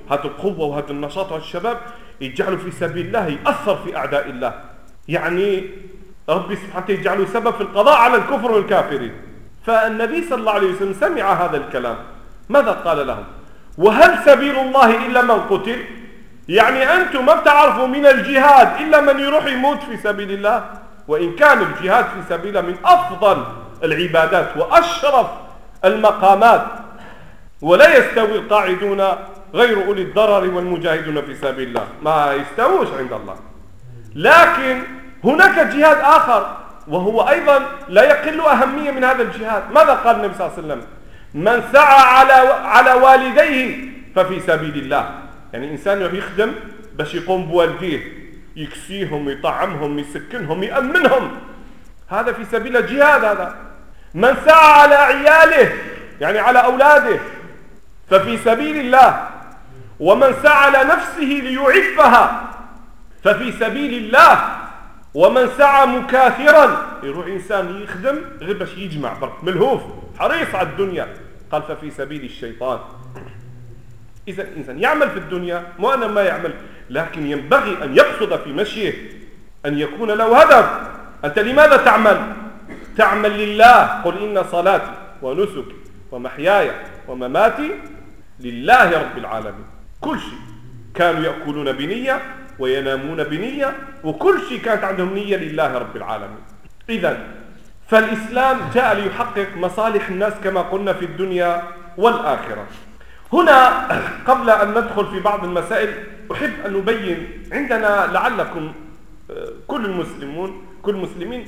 هذه القوة وهذا النشاط والشباب يجعله في سبيل الله يأثر في أعداء الله. يعني ربي سبحانه وتعالى يجعله سبب في القضاء على الكفر والكافرين. فالنبي صلى الله عليه وسلم سمع هذا الكلام، ماذا قال لهم؟ وهل سبيل الله إلا من قتل؟ يعني أنتم ما بتعرفوا من الجهاد إلا من يروح يموت في سبيل الله، وإن كان الجهاد في سبيل الله من أفضل العبادات وأشرف المقامات، ولا يستوي القاعدون غير أولي الضرر والمجاهدون في سبيل الله، ما يستووش عند الله. لكن هناك جهاد آخر وهو أيضا لا يقل أهمية من هذا الجهاد. ماذا قال النبي صلى الله عليه وسلم؟ من سعى على والديه ففي سبيل الله. يعني إنسان يخدم باش يقوم بوالديه، يكسيهم، يطعمهم، يسكنهم، يأمنهم، هذا في سبيل الجهاد. هذا من سعى على عياله يعني على أولاده ففي سبيل الله. ومن سعى على نفسه ليعفها ففي سبيل الله. ومن سعى مكاثرا، يروح إنسان يخدم غير باش يجمع برك، ملهوف حريص على الدنيا، قال ففي سبيل الشيطان. إذا الإنسان يعمل في الدنيا، مو أنا ما يعمل، لكن ينبغي أن يقصد في مشيه، أن يكون له هدف. أنت لماذا تعمل؟ تعمل لله. قل إن صلاتي ونسكي ومحياي ومماتي لله رب العالمين. كل شيء كانوا يأكلون بنية وينامون بنية، وكل شيء كانت عندهم نية لله رب العالمين. إذن فالإسلام جاء ليحقق مصالح الناس كما قلنا في الدنيا والآخرة. هنا قبل أن ندخل في بعض المسائل أحب أن نبين، عندنا لعلكم كل المسلمين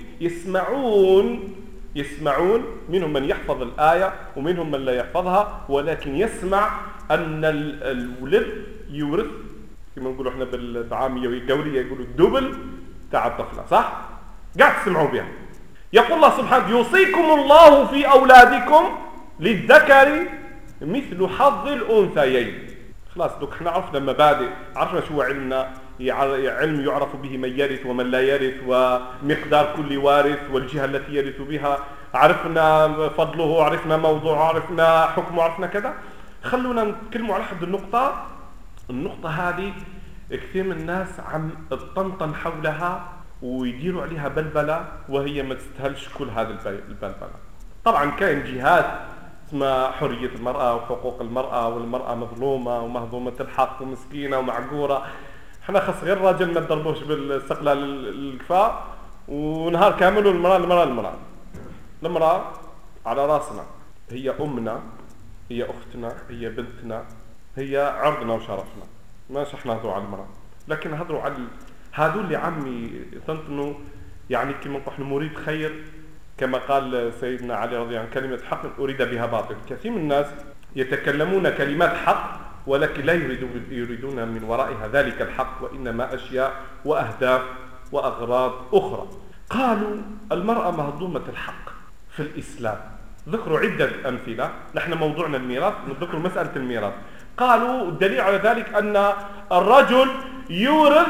يسمعون منهم من يحفظ الآية ومنهم من لا يحفظها، ولكن يسمع أن الولد يورث، كما نقولوا احنا بالعامية والقولية يقولوا الدبل تاع الطفلة، صح؟ قاعد تسمعوا بها. يقول الله سبحانه: يوصيكم الله في أولادكم للذكر مثل حظ الأنثيين. خلاص دوك احنا عرفنا المبادئ، عرفنا شو علمنا، علم يعرف به من يرث ومن لا يرث، ومقدار كل وارث والجهة التي يرث بها، عرفنا فضله، عرفنا موضوعه، عرفنا حكمه، عرفنا كذا. خلونا نتكلموا على حد النقطة هذه. كثير من الناس عم تطنطن حولها ويديروا عليها بلبلة، وهي ما تستاهلش كل هذا البلبلة. طبعا كاين جهات اسمها حرية المرأة وحقوق المرأة، والمرأة مظلومة ومهضومة الحق ومسكينة ومعقورة. احنا خاص غير الراجل ما نضربوش بالاستقلال الكفاء ونهار كامل، المرأة على راسنا، هي أمنا، هي أختنا، هي بنتنا، هي عرضنا وشرفنا. ماش احنا نهضروا على المرأة، لكن نهضروا على هذول اللي عمي يطنطنوا، يعني كما نقول احنا مريد خير، كما قال سيدنا علي رضي الله عنه: كلمة حق أريد بها باطل. كثير من الناس يتكلمون كلمات حق ولكن لا يريدون من ورائها ذلك الحق، وإنما أشياء وأهداف وأغراض أخرى. قالوا المرأة مهضومة الحق في الإسلام، ذكروا عدة أمثلة. نحن موضوعنا الميراث، نذكر مسألة الميراث. قالوا الدليل على ذلك أن الرجل يورث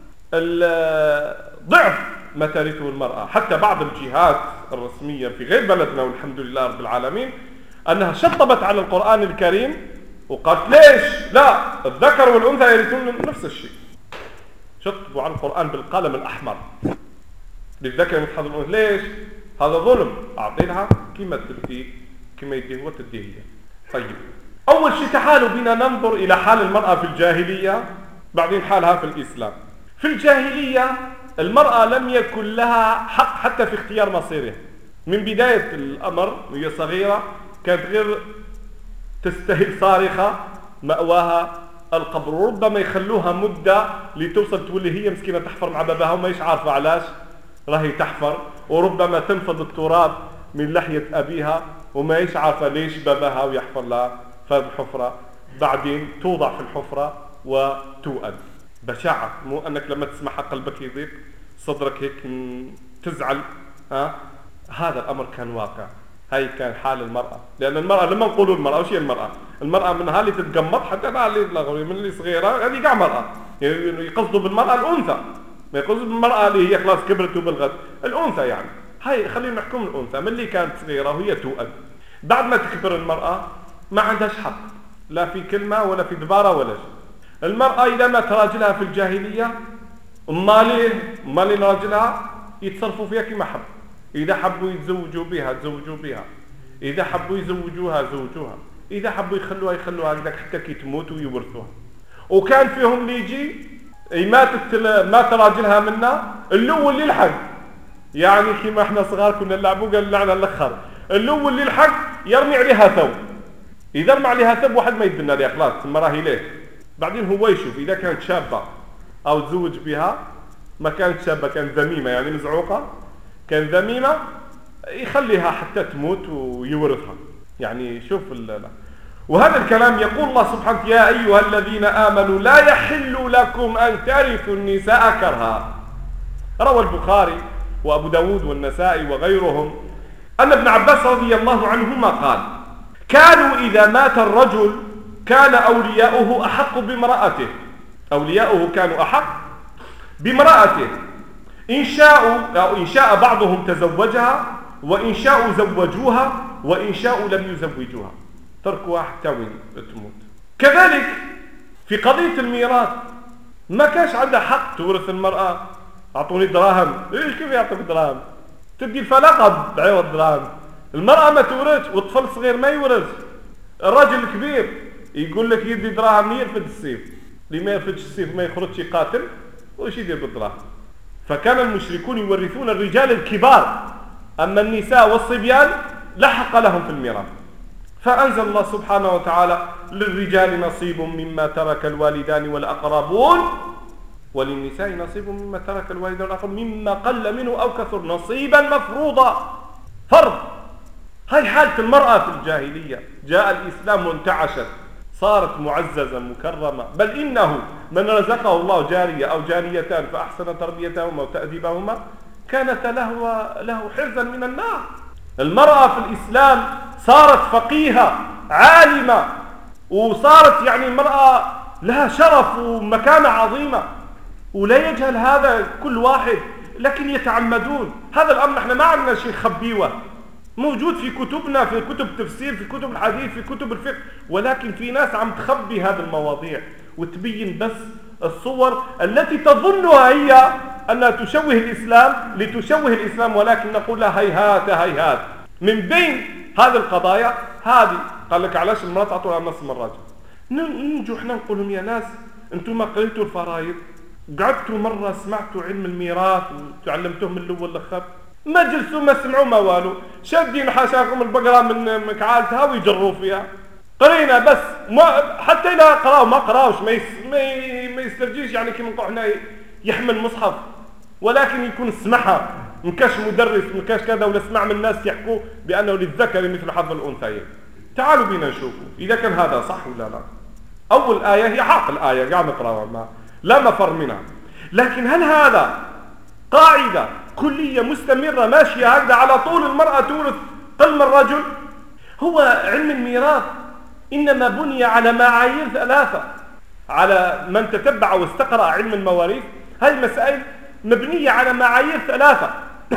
ضعف ما ترثه المرأة. حتى بعض الجهات الرسمية في غير بلدنا والحمد لله رب العالمين أنها شطبت على القرآن الكريم وقالت: ليش؟ لا، الذكر والأنثى يرثون نفس الشيء. شطبوا على القرآن بالقلم الأحمر: للذكر مثل حظ الأنثى. ليش؟ هذا ظلم. أعطينها كما تديه، كما يديه هو تديه هي. طيب، أول شيء تعالوا بنا ننظر إلى حال المرأة في الجاهلية، بعدين حالها في الإسلام. في الجاهلية المرأة لم يكن لها حق حتى في اختيار مصيرها. من بداية الأمر وهي صغيرة كانت غير تستهل صارخة، مأواها القبر، وربما يخلوها مدة لتوصل تولي هي مسكينة تحفر مع باباها وما يش عارفة علاش راهي تحفر، وربما تنفض التراب من لحية أبيها وما يش عارفة ليش باباها ويحفر لها في الحفرة. بعدين توضع في الحفرة وتؤد. بشاعة، مو أنك لما تسمعها قلبك يضيق، صدرك هيك تزعل. هذا الأمر كان واقع. هاي كان حال المرأة. لأن المرأة لما نقولوا المرأة، وش هي المرأة؟ المرأة منها اللي تتقمط حتى من اللي صغيرة، هذه قاع مرأة. يعني يقصدوا بالمرأة الأنثى، ما يقصدوا بالمرأة اللي هي خلاص كبرت وبلغت، الأنثى يعني. هاي خلينا نحكم الأنثى من اللي كانت صغيرة وهي تؤد. بعد ما تكبر المرأة ما عندهاش حق، لا في كلمة ولا في دبارة ولا شيء. المرأة إذا مات راجلها في الجاهلية مالين راجلها يتصرفوا فيها كما حب. إذا حبوا يتزوجوا بها تزوجوا بها، إذا حبوا يزوجوها زوجوها، إذا حبوا يخلوها هكذاك حتى كي تموت ويورثوها. وكان فيهم اللي يجي مات راجلها منا الأول اللي الحق، يعني كما احنا صغار كنا نلعبوا قال لعنا الأخر، الأول اللي الحق يرمي عليها ثوب، إذا رمى عليها ثوب واحد ما يدنا عليها خلاص المراه ليه. بعدين هو يشوف إذا كانت شابة أو تزوج بها، ما كانت شابة كانت ذميمة يعني مزعوقة، كان ذميمة يخليها حتى تموت ويورثها. يعني شوف وهذا الكلام يقول الله سبحانه يا أيها الذين آمنوا لا يحل لكم أن ترثوا النساء كرها. روى البخاري وأبو داود والنسائي وغيرهم أن ابن عباس رضي الله عنهما قال كانوا إذا مات الرجل كان أولياؤه أحق بامرأته، أولياؤه كانوا أحق بامرأته، إن شاء بعضهم تزوجها، وإن شاءوا زوجوها، وإن شاءوا لم يزوجوها، تركوها حتى وين تموت. كذلك في قضية الميراث ما كانش عندها حق تورث المرأة. أعطوني دراهم، إيش كيف يعطيك دراهم؟ تدي الفلاقة بعوض دراهم. المرأة ما تورث والطفل الصغير ما يورث. الرجل الكبير يقول لك يدي دراهم يرفد السيف، اللي ما يرفدش السيف ما يخرجش يقاتل وش يدير بالدراهم. فكان المشركون يورثون الرجال الكبار، أما النساء والصبيان لا حق لهم في الميراث. فأنزل الله سبحانه وتعالى للرجال نصيب مما ترك الوالدان والأقربون وللنساء نصيب مما ترك الوالدان والأقربون مما قل منه أو كثر نصيبا مفروضا، فرض. هاي حالة المرأة في الجاهلية، جاء الإسلام وانتعشت، صارت معززة مكرمة، بل إنه من رزقه الله جارية أو جاريتان فأحسن تربيتهما وتأديبهما كانت له حرزا من النار. المرأة في الإسلام صارت فقيهة عالمة، وصارت يعني المرأة لها شرف ومكانة عظيمة، ولا يجهل هذا كل واحد، لكن يتعمدون. هذا الأمر نحن ما عندنا شيء خبيوه، موجود في كتبنا، في كتب التفسير، في كتب الحديث، في كتب الفقه، ولكن في ناس عم تخبي هذه المواضيع وتبين بس الصور التي تظنها هي أنها تشوه الإسلام لتشوه الإسلام، ولكن نقول لها هيهات هيهات. من بين هذه القضايا هذه قال لك علاش المرأة تعطوها نص من الراجل. ننجو احنا نقول لهم يا ناس انتم ما قريتوا الفرائض، قعدتوا مرة سمعتوا علم الميراث وتعلمتوه من الأول للآخر؟ ما جلسوا ما سمعوا ما والو، شادين حاشاكم البقرة من مكعالتها ويجروا فيها. قرينا بس حتى إذا قراوا ما قراوش ما يسترجيش، يعني كما نقول احنا يحمل مصحف، ولكن يكون سمعها مكاش مدرس مكاش كذا، ولا سمع من الناس يحكوا بأنه للذكر مثل حظ الأنثيين. تعالوا بينا نشوفوا إذا كان هذا صح ولا لا. أول آية هي حق الآية قاعد نقراها لا مفر منها، لكن هل هذا قاعدة كلية مستمرة ماشية هكذا على طول المرأة تورث قل من الرجل؟ هو علم الميراث إنما بني على معايير ثلاثة. على من تتبع واستقرأ علم المواريث هذه المسائل مبنية على معايير ثلاثة.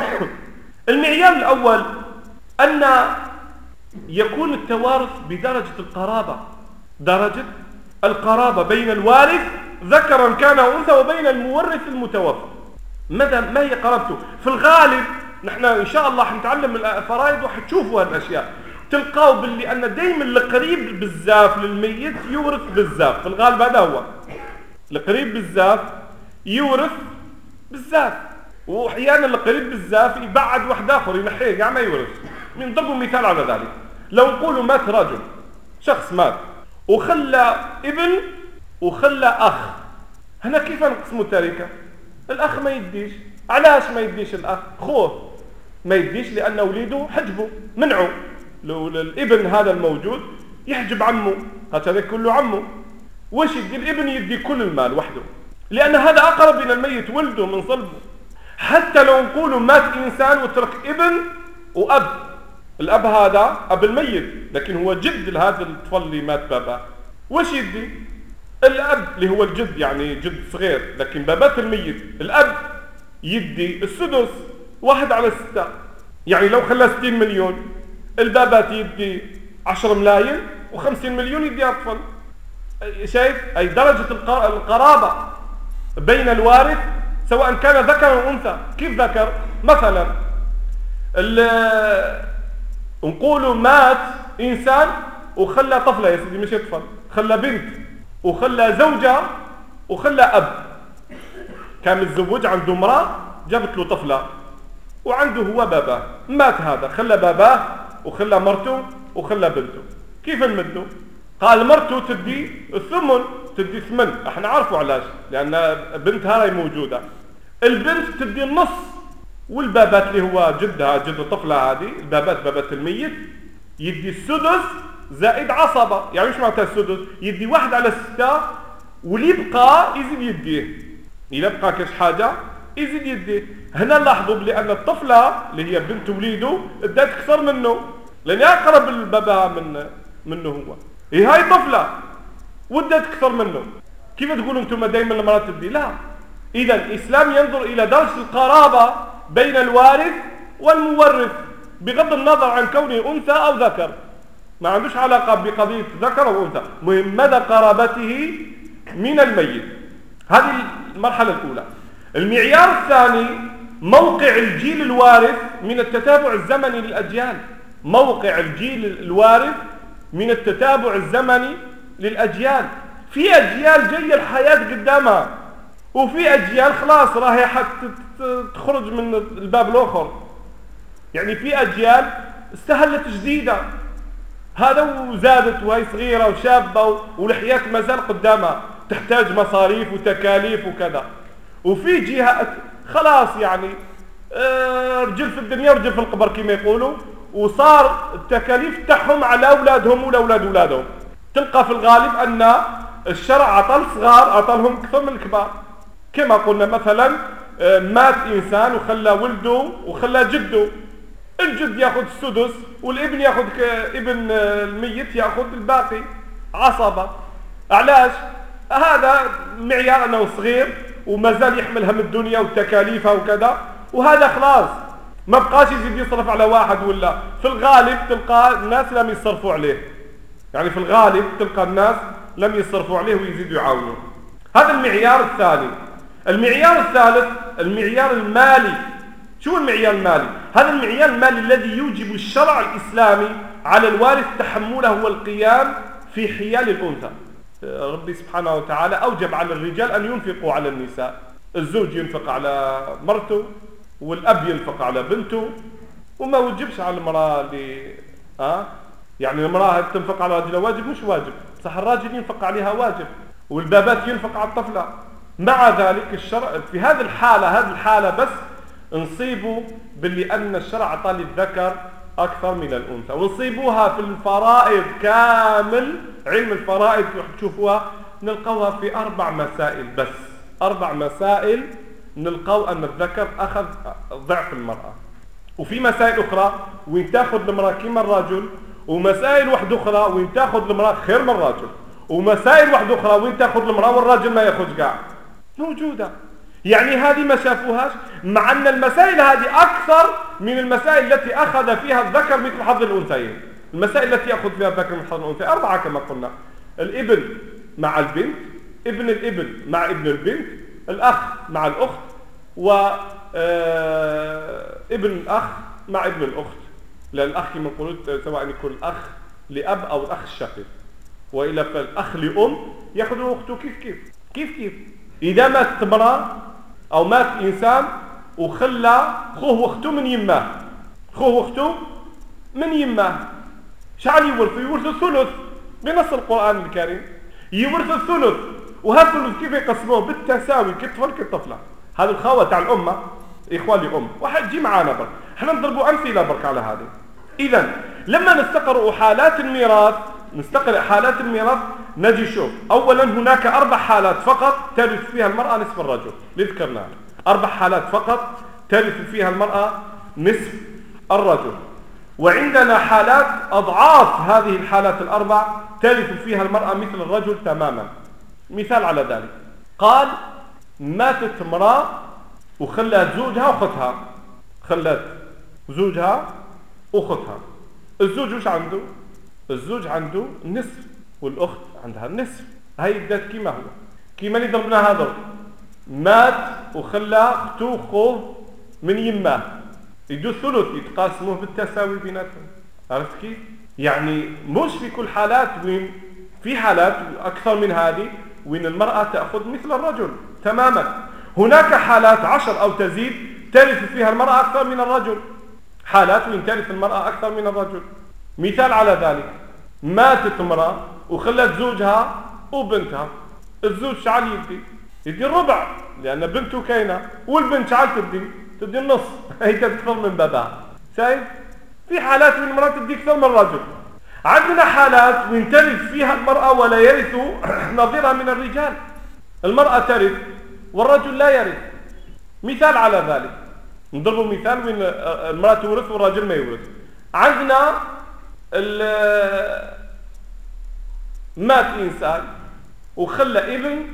المعيار الأول أن يكون التوارث بدرجة القرابة، درجة القرابة بين الوارث ذكرا كان أو أنثى وبين المورث المتوفى. ما هي قرابته؟ في الغالب نحن إن شاء الله حنتعلم الفرائض وحتشوفوا هالأشياء، تلقاوا باللي أن دايما القريب بالزاف للميت يورث بالزاف. في الغالب هذا هو القريب بالزاف يورث بالزاف، وأحيانا القريب بالزاف يبعد واحد آخر ينحيه قاع ما يورث. نضرب مثال على ذلك، لو نقولوا مات رجل، شخص مات وخلى ابن وخلى أخ، هنا كيف نقسموا التركة؟ الأخ ما يديش. علاش ما يديش الأخ؟ خوف ما يديش لأن وليده حجبه منعه. لو الابن هذا الموجود يحجب عمه، هذا كله عمه، وش يدي؟ الابن يدي كل المال وحده، لأن هذا أقرب إلى الميت، ولده من صلبه. حتى لو نقولوا مات إنسان وترك ابن وأب، الأب هذا أب الميت لكن هو جد لهذا الطفل اللي مات بابا، وش يدي؟ الأب اللي هو الجد يعني جد صغير، لكن بابات الميت الأب يدي السدس 1/6. يعني لو خلى 60 مليون البابات يدي 10 ملايين و50 مليون يدي أطفال. شايف؟ أي درجة القرابة بين الوارث سواء كان ذكر أو أنثى. كيف ذكر؟ مثلا نقولوا مات إنسان وخلى طفلة، يا سيدي مش طفل، خلى بنت وخلى زوجة وخلى أب. كان متزوج عنده امرأة جابت له طفلة وعنده هو باباه. مات هذا خلى باباه وخلى مرته وخلى بنته. كيف نمدوا؟ قال مرته تدي الثمن، تدي ثمن. احنا عارفوا علاش، لأن بنتها هاي موجودة. البنت تدي النص، والبابات اللي هو جدها جد الطفلة هذه، بابات الميت يدي السدس زائد عصبة. يعني ايش معناتها السدس؟ يدي 1/6 واللي يبقى يزيد يديه. إذا بقى كاش حاجة يزيد يديه. هنا لاحظوا بلأن الطفلة اللي هي بنت وليده ادت أكثر منه، لأن أقرب البابا منه هو. هاي طفلة ودت أكثر منه. كيف تقولوا أنتم دائما المرأة تدي؟ لا. إذا الإسلام ينظر إلى درجة القرابة بين الوارث والمورث بغض النظر عن كونه أنثى أو ذكر. ما عندوش علاقة بقضية ذكر أو أنثى، مهم مدى قرابته من الميت. هذه المرحلة الأولى. المعيار الثاني موقع الجيل الوارث من التتابع الزمني للأجيال. موقع الجيل الوارث من التتابع الزمني للأجيال. في أجيال جاية الحياة قدامها، وفي أجيال خلاص راهي حتى تخرج من الباب الآخر. يعني في أجيال استهلت جديدة، هذا وزادت وهي صغيرة وشابة ولحيات ما زال قدامها تحتاج مصاريف وتكاليف وكذا. وفي جهات خلاص يعني رجل في الدنيا ورجل في القبر كما يقولوا، وصار التكاليف تاعهم على أولادهم ولا أولاد أولادهم. تلقى في الغالب أن الشرع عطى الصغار عطى لهم أكثر من الكبار. كما قلنا مثلا مات إنسان وخلى ولده وخلى جده، الجد ياخذ السدس والابن ياخذ ابن الميت ياخذ الباقي عصبة. علاش؟ هذا معيار أنه صغير وما زال يحمل هم الدنيا وتكاليفها وكذا، وهذا خلاص ما بقاش يزيد يصرف على واحد. ولا في الغالب تلقى الناس لم يصرفوا عليه، يعني في الغالب تلقى الناس لم يصرفوا عليه ويزيدوا يعاونوا. هذا المعيار الثاني. المعيار الثالث المعيار المالي. شو المعيار المالي؟ هذا المعيار المالي الذي يوجب الشرع الإسلامي على الوارث تحمله والقيام في حيال الأنثى. ربي سبحانه وتعالى أوجب على الرجال أن ينفقوا على النساء. الزوج ينفق على مرته والأب ينفق على بنته، وما وجبش على المرأة اللي يعني المرأة تنفق على رجلها واجب مش واجب، صح الراجل ينفق عليها واجب، والبابات ينفق على الطفلة. مع ذلك الشرع في هذه الحالة بس نصيبوا باللي أن الشرع عطى للذكر أكثر من الأنثى، ونصيبوها في الفرائض كامل. علم الفرائض تشوفوها نلقوها في 4 مسائل بس. 4 مسائل نلقوا أن الذكر أخذ ضعف المرأة، وفي مسائل أخرى وين تأخذ المرأة كما الرجل، ومسائل واحدة أخرى وين تأخذ المرأة خير من الرجل، ومسائل واحدة أخرى وين تأخذ المرأة والرجل ما يأخذ قاع. موجودة. يعني هذه ما شافوهاش، مع أن المسائل هذه أكثر من المسائل التي أخذ فيها الذكر مثل حظ الأنثيين. المسائل التي يأخذ فيها الذكر مثل حظ الأنثيين 4 كما قلنا: الابن مع البنت، ابن الابن مع ابن البنت، الأخ مع الأخت، وابن الأخ مع ابن الأخت. لأن الأخ كما قلت سواء يكون الأخ لأب أو الأخ الشقيق، وإلا فالأخ لأم يأخذ أخته كيف. إذا ماتت امرأة أو مات إنسان وخلى خوه واخته من يماه، شعل يورث الثلث بنص القرآن الكريم، يورث الثلث. وهذا الثلث كيف يقسموه؟ بالتساوي كطفل كطفلة. هذا الخوة تاع الأمة إخوان لأم. واحد جي معانا برك، احنا نضربوا أمثلة برك على هذه. إذا لما نستقرأ حالات الميراث نجي شوف أولا هناك 4 حالات فقط ترث فيها المرأة نصف الرجل، لذكرنا 4 حالات فقط ترث فيها المرأة نصف الرجل، وعندنا حالات أضعاف هذه الحالات ال4 ترث فيها المرأة مثل الرجل تماما. مثال على ذلك: قال ماتت امرأة وخلت زوجها وأختها. الزوج وش عنده؟ الزوج عنده النصف والأخت عندها النصف. هاي بدات كيما هو كيما اللي ضربنا هذا مات وخلى اختو خوه من يماه يدو الثلث يتقاسموه بالتساوي بيناتهم. عرفت كيف؟ يعني مش في كل حالات، وين في حالات اكثر من هذه وين المرأة تأخذ مثل الرجل تماما. هناك حالات 10 أو تزيد ترث فيها المرأة أكثر من الرجل، حالات وين ترث المرأة أكثر من الرجل. مثال على ذلك ماتت امرأة وخلت زوجها وبنتها، الزوج شعال يدي الربع لأن بنته كينة، والبنت شعال تدي النص هي تكثر من بابها. شايف؟ في حالات وين المرأة تدي أكثر من الرجل. عندنا حالات وين ترث فيها المرأة ولا يرث نظيرها من الرجال، المرأة ترث والرجل لا يرث. مثال على ذلك نضرب مثال وين المرأة تورث والرجل ما يورث. عندنا مات إنسان وخلى ابن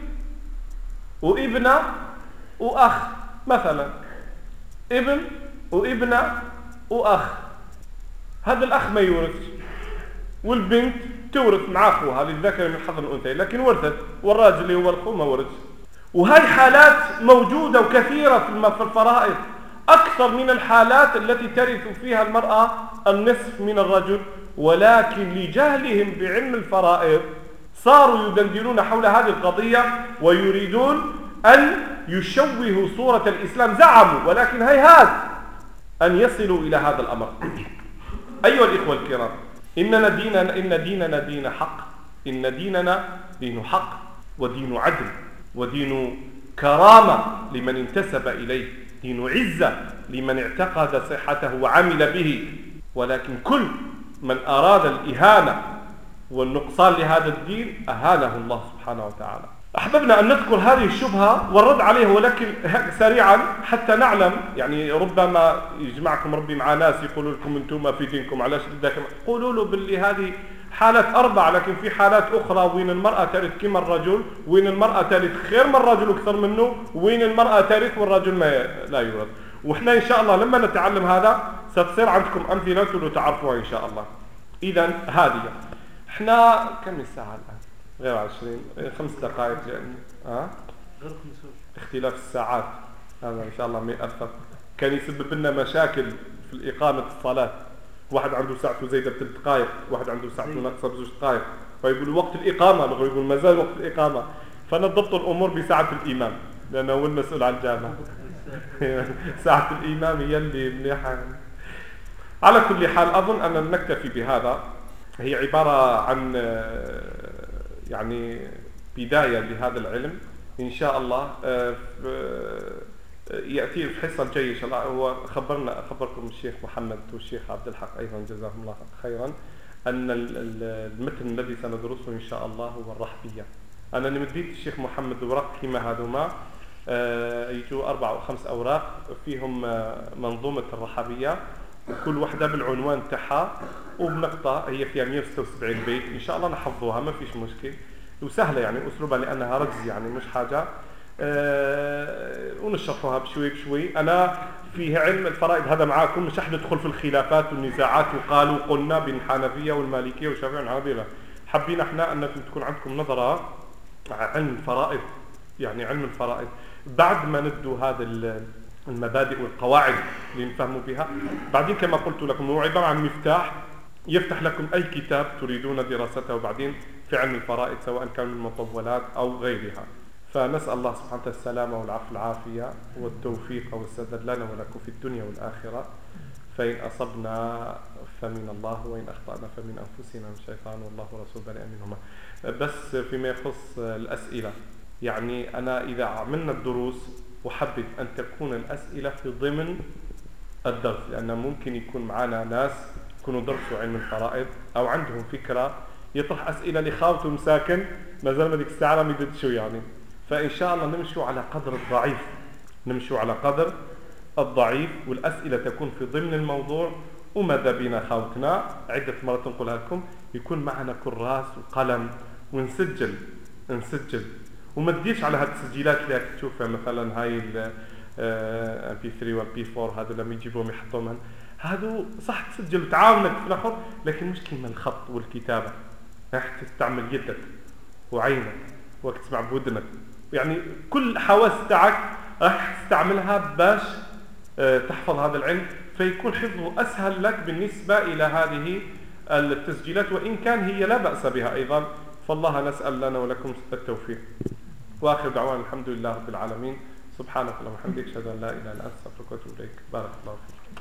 وابنة وأخ، مثلا ابن وابنة وأخ، هذا الأخ ما يورث والبنت تورث مع أخوها للذكر من حظ الأنثى، لكن ورثت والراجل اللي هو الأخو ما ورث. وهي حالات موجودة وكثيرة في الفرائض أكثر من الحالات التي ترث فيها المرأة النصف من الرجل، ولكن لجهلهم بعلم الفرائض صاروا يدندنون حول هذه القضية ويريدون أن يشوهوا صورة الإسلام. زعموا ولكن هيهات أن يصلوا إلى هذا الأمر. أيها الإخوة الكرام، إن ديننا دين حق، إن ديننا دين حق ودين عدل ودين كرامة لمن انتسب إليه، دين عزة لمن اعتقد صحته وعمل به. ولكن كل من أراد الإهانة والنقصان لهذا الدين أهانه الله سبحانه وتعالى. أحببنا أن نذكر هذه الشبهة والرد عليها، ولكن سريعا حتى نعلم. يعني ربما يجمعكم ربي مع ناس يقولوا لكم أنتم في دينكم علاش بدكم، قولوا له باللي هذه حالات 4، لكن في حالات أخرى وين المرأة ترث كما الرجل، وين المرأة ترث خير من الرجل أكثر منه، وين المرأة ترث والرجل لا يورث. وإحنا إن شاء الله لما نتعلم هذا ستصير عندكم أمثلة وتعرفوها إن شاء الله. إذن هذه إحنا كم الساعة الآن؟ غير 20 5 دقائق يعني. غير 15 اختلاف الساعات هذا إن شاء الله ما يأثر. كان يسبب لنا مشاكل في إقامة الصلاة، واحد عنده ساعته زايدة ب3 دقائق، واحد عنده ساعته ناقصة ب2 دقائق، فيقول وقت الإقامة، بغوا يقول مازال وقت الإقامة. فنضبط الأمور بساعة الإمام لأنه هو المسؤول عن الجامعة. ساعة الإمام هي اللي مليحة. على كل حال أظن أن نكتفي بهذا. هي عبارة عن يعني بداية لهذا العلم إن شاء الله. يأتي في حصة الجاية إن شاء الله. هو خبركم الشيخ محمد والشيخ عبد الحق أيضا جزاهم الله خيرا أن المتن الذي سندرسه إن شاء الله هو الرحبية. أنا مديت الشيخ محمد ورق كما هذوما يجوا 4 أو 5 أوراق فيهم منظومة الرحبية، وكل واحدة بالعنوان تاعها وبنقطة. هي فيها 176 بيت إن شاء الله نحفظوها ما فيش مشكل، وسهلة يعني أسلوبها لأنها رجز يعني مش حاجة. ونشرحوها بشوي بشوي. أنا فيه علم الفرائض هذا معاكم، مش رح ندخل في الخلافات والنزاعات وقالوا قلنا بين الحنفية والمالكية والشافعية والحنابلة. حابين احنا أنكم تكون عندكم نظرة علم الفرائض، يعني علم الفرائض بعد ما ندوا هذا المبادئ والقواعد اللي نفهموا بها. بعدين كما قلت لكم هو عبارة عن مفتاح يفتح لكم أي كتاب تريدون دراسته وبعدين في علم الفرائض سواء كان من المطولات أو غيرها. فنسأل الله سبحانه وتعالى السلامة والعافية والتوفيق والسداد لنا ولكم في الدنيا والآخرة. فإن أصبنا فمن الله وإن أخطأنا فمن أنفسنا والشيطان والله ورسوله بريء منهما. بس فيما يخص الأسئلة، يعني أنا إذا عملنا الدروس وحبيت أن تكون الأسئلة في ضمن الدرس، لأن ممكن يكون معنا ناس يكونوا درسوا علم الفرائض أو عندهم فكرة يطرح أسئلة لخاوته مساكن ما زال ما ديك الساعة ما يدشوا يعني. فإن شاء الله نمشوا على قدر الضعيف، نمشوا على قدر الضعيف والأسئلة تكون في ضمن الموضوع. وماذا بنا خاوتنا عدة مرات نقولها لكم يكون معنا كراس وقلم ونسجل وما تديش على هذه التسجيلات اللي تشوفها مثلا هاي MP3 والP4 هذا لما يجيبوهم يحطوهم هذا صح تسجل وتعاونك في الآخر، لكن مش كلمة الخط والكتابة راح تستعمل يدك وعينك وقت تسمع بودنك، يعني كل حواس تاعك راح تستعملها باش تحفظ هذا العلم، فيكون حفظه أسهل لك بالنسبة إلى هذه التسجيلات، وإن كان هي لا بأس بها أيضا. فالله نسأل لنا ولكم التوفيق. وآخر دعوانا الحمد لله رب العالمين. سبحانك اللهم وبحمدك، أشهد أن لا إله إلا أنت، أستغفرك وأتوب إليك. بارك الله فيك.